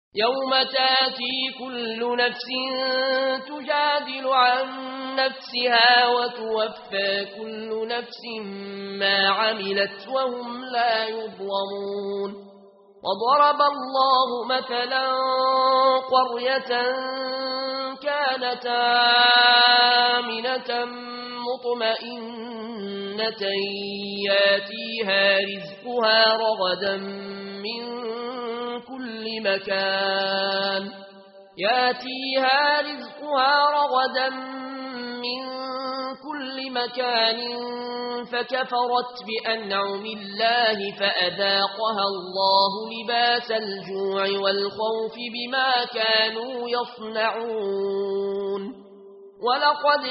يوم تاتي كل نفس تجادل عن نفسها وتوفى كل نفس ما عملت وهم لا يظلمون وضرب الله مثلا قرية كانت آمنة مطمئنة ياتيها رزقها رغدا من كل مكان فكفرت بأنعم الله فأذاقها الله لباس الجوع والخوف بما كانوا يصنعون ولقد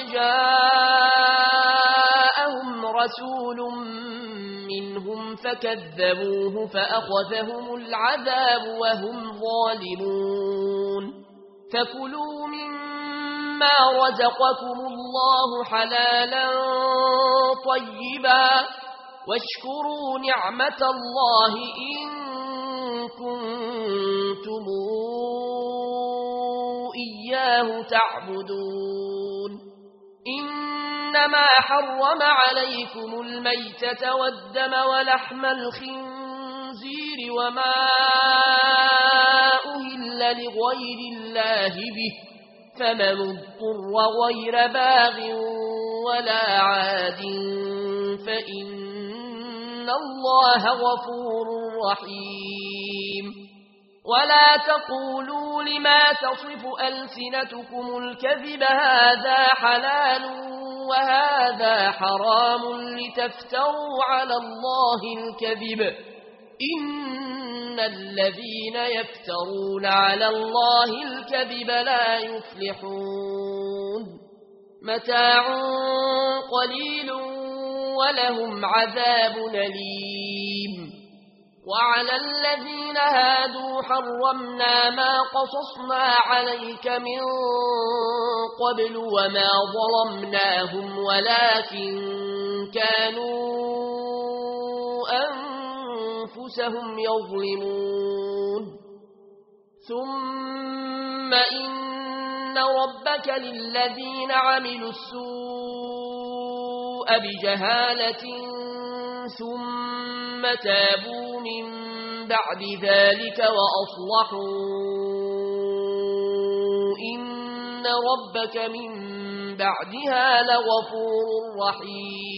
جاءهم رسول منهم فكذبوه فأخذهم العذاب وهم ظالمون فكلوا مما رزقكم الله حلالا طيبا واشكروا نعمة الله إن كنتم إياه تعبدون إنما حرم عليكم الميتة والدم ولحم الخنزير وما أهل لغير الله به فمن اضطر غير باغ ولا عاد فإن الله غفور رحيم ولا تقولوا لما تصف ألسنتكم الكذب هذا حلال وهذا حرام لتفتروا على الله الكذب إن الذين يفترون على الله الكذب لا يفلحون متاع قليل ولهم عذاب أليم وعلى الذين هادوا حرمنا ما قصصنا عليك من قبل وما ظلمناهم ولكن كانوا أنفسهم يظلمون ثم إن ربك للذين عملوا السوء بجهالة ثم تابوا من بعد ذلك وأصلحوا إن ربك من بعدها لغفور رحيم